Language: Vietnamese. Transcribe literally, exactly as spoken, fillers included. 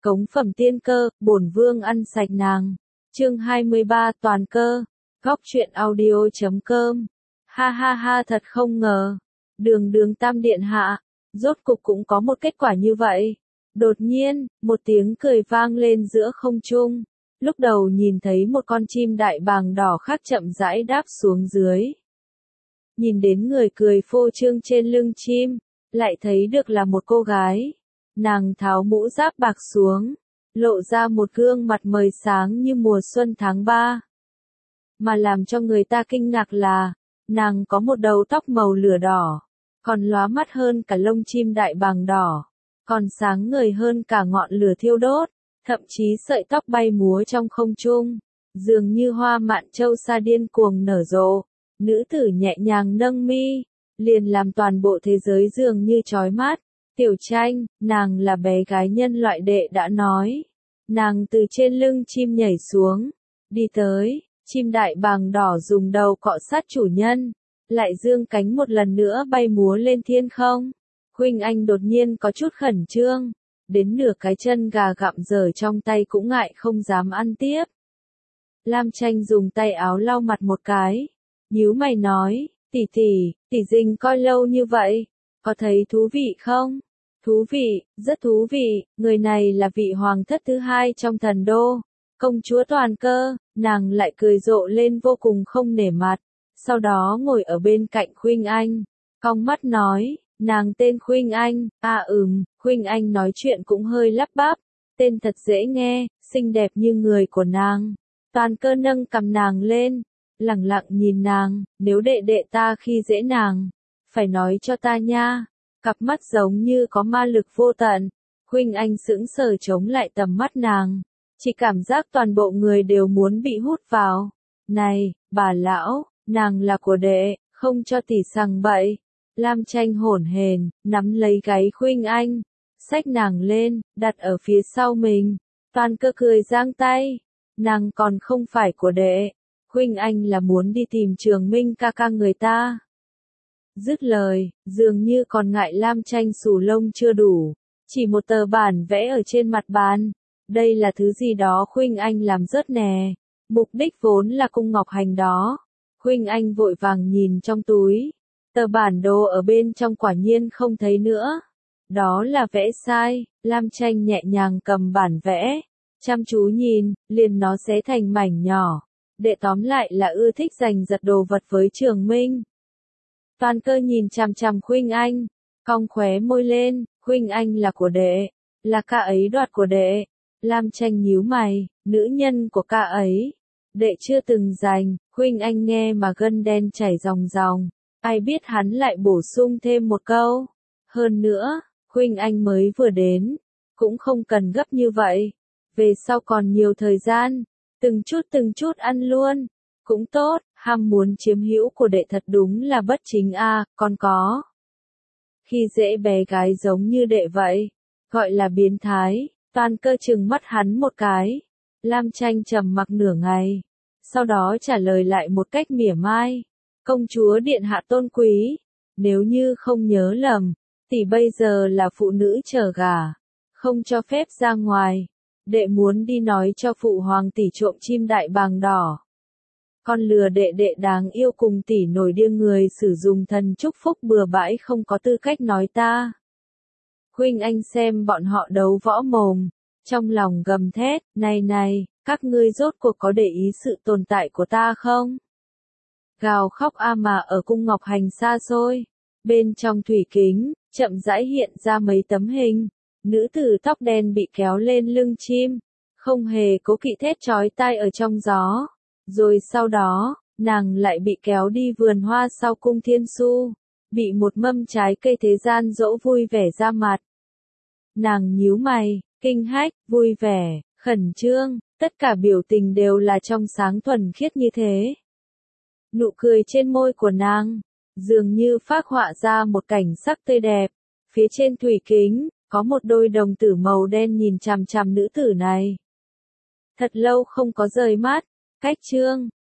Cống phẩm tiên cơ, bổn vương ăn sạch nàng. Chương hai mươi ba toàn cơ. Góc truyện audio chấm com. Ha ha ha, thật không ngờ. Đường đường tam điện hạ. Rốt cục cũng có một kết quả như vậy. Đột nhiên, một tiếng cười vang lên giữa không trung. Lúc đầu nhìn thấy một con chim đại bàng đỏ khác chậm rãi đáp xuống dưới. Nhìn đến người cười phô trương trên lưng chim, lại thấy được là một cô gái. Nàng tháo mũ giáp bạc xuống, lộ ra một gương mặt mời sáng như mùa xuân tháng ba. Mà làm cho người ta kinh ngạc là, nàng có một đầu tóc màu lửa đỏ, còn lóa mắt hơn cả lông chim đại bàng đỏ, còn sáng ngời hơn cả ngọn lửa thiêu đốt, thậm chí sợi tóc bay múa trong không trung, dường như hoa mạn châu sa điên cuồng nở rộ. Nữ tử nhẹ nhàng nâng mi, liền làm toàn bộ thế giới dường như chói mắt. Tiểu Tranh, nàng là bé gái nhân loại đệ đã nói. Nàng từ trên lưng chim nhảy xuống, đi tới, chim đại bàng đỏ dùng đầu cọ sát chủ nhân, lại dương cánh một lần nữa bay múa lên thiên không. Huynh Anh đột nhiên có chút khẩn trương, đến nửa cái chân gà gặm dở trong tay cũng ngại không dám ăn tiếp. Lam Tranh dùng tay áo lau mặt một cái, nhíu mày nói, tỷ tỷ, tỷ dình coi lâu như vậy, có thấy thú vị không? Thú vị, rất thú vị, người này là vị hoàng thất thứ hai trong thần đô, công chúa toàn cơ. Nàng lại cười rộ lên vô cùng không nể mặt, sau đó ngồi ở bên cạnh Khuynh Anh, cong mắt nói, nàng tên Khuynh Anh. À ừm, Khuynh Anh nói chuyện cũng hơi lắp bắp, tên thật dễ nghe, xinh đẹp như người của nàng. Toàn cơ nâng cầm nàng lên, lẳng lặng nhìn nàng, nếu đệ đệ ta khi dễ nàng, phải nói cho ta nha. Cặp mắt giống như có ma lực vô tận. Khuynh Anh sững sờ chống lại tầm mắt nàng, chỉ cảm giác toàn bộ người đều muốn bị hút vào. Này, bà lão, nàng là của đệ, không cho tỷ sằng bậy. Lam Tranh hổn hển, nắm lấy gáy Khuynh Anh, xách nàng lên, đặt ở phía sau mình. Toàn cơ cười giang tay, nàng còn không phải của đệ. Khuynh Anh là muốn đi tìm Trường Minh ca ca người ta. Dứt lời, dường như còn ngại Lam Tranh xù lông chưa đủ, chỉ một tờ bản vẽ ở trên mặt bàn. Đây là thứ gì đó Khuynh Anh làm rớt nè, mục đích vốn là cung ngọc hành đó. Khuynh Anh vội vàng nhìn trong túi, tờ bản đồ ở bên trong quả nhiên không thấy nữa. Đó là vẽ sai. Lam Tranh nhẹ nhàng cầm bản vẽ, chăm chú nhìn, liền nó xé thành mảnh nhỏ. Đệ tóm lại là ưa thích giành giật đồ vật với Trường Minh. Toàn cơ nhìn chằm chằm Khuynh Anh, cong khóe môi lên, Khuynh Anh là của đệ, là ca ấy đoạt của đệ. Lam Tranh nhíu mày, nữ nhân của ca ấy, đệ chưa từng giành. Khuynh Anh nghe mà gân đen chảy ròng ròng, ai biết hắn lại bổ sung thêm một câu. Hơn nữa, Khuynh Anh mới vừa đến, cũng không cần gấp như vậy, về sau còn nhiều thời gian, từng chút từng chút ăn luôn, cũng tốt. Ham muốn chiếm hữu của đệ thật đúng là bất chính a, à, còn có. Khi dễ bé gái giống như đệ vậy, gọi là biến thái. Toàn cơ trừng mắt hắn một cái. Lam Tranh trầm mặc nửa ngày, sau đó trả lời lại một cách mỉa mai. Công chúa điện hạ tôn quý, nếu như không nhớ lầm, tỷ bây giờ là phụ nữ chờ gả, không cho phép ra ngoài. Đệ muốn đi nói cho phụ hoàng tỷ trộm chim đại bàng đỏ. Con lừa đệ đệ đáng yêu cùng tỷ nổi điên người sử dụng thần chúc phúc bừa bãi không có tư cách nói ta. Khuynh Anh xem bọn họ đấu võ mồm, trong lòng gầm thét, này này, các ngươi rốt cuộc có để ý sự tồn tại của ta không? Gào khóc a mà ở cung ngọc hành xa xôi, bên trong thủy kính, chậm rãi hiện ra mấy tấm hình, nữ tử tóc đen bị kéo lên lưng chim, không hề cố kỵ thét chói tai ở trong gió. Rồi sau đó, nàng lại bị kéo đi vườn hoa sau cung Thiên Su, bị một mâm trái cây thế gian dỗ vui vẻ ra mặt. Nàng nhíu mày, kinh hách, vui vẻ, khẩn trương, tất cả biểu tình đều là trong sáng thuần khiết như thế. Nụ cười trên môi của nàng, dường như phác họa ra một cảnh sắc tươi đẹp. Phía trên thủy kính, có một đôi đồng tử màu đen nhìn chằm chằm nữ tử này. Thật lâu không có rời mắt. Cách chương,